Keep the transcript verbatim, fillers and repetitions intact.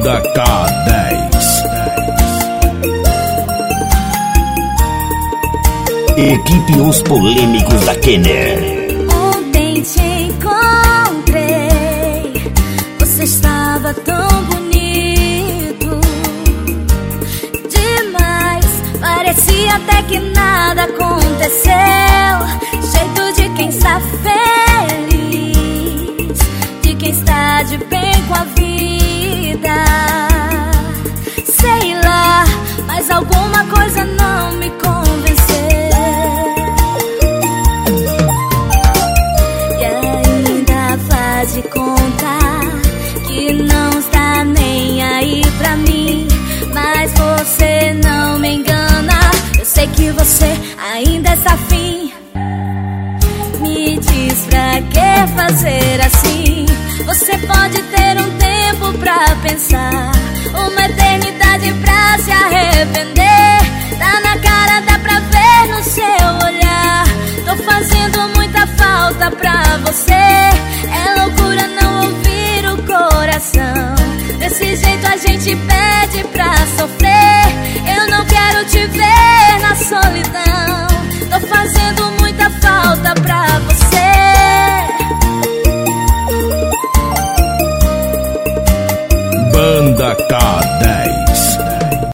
Banda K dez. Equipe Os Polêmicos da Kenner. Ontem te encontrei, você estava tão bonito demais, parecia até que nada aconteceu. Jeito de quem está feliz, de quem está de bem com a vida. Sei lá, mas alguma coisa não me convenceu. E ainda faz de conta que não está nem aí pra mim, mas você não me engana. Eu sei que você ainda está afim. Me diz pra que fazer assim? Você pode ter um tempo pra pensar, uma eternidade pra se arrepender. Tá na cara, dá pra ver no seu olhar. Tô fazendo muita falta pra você. É loucura não ouvir o coração. Desse jeito a gente perde.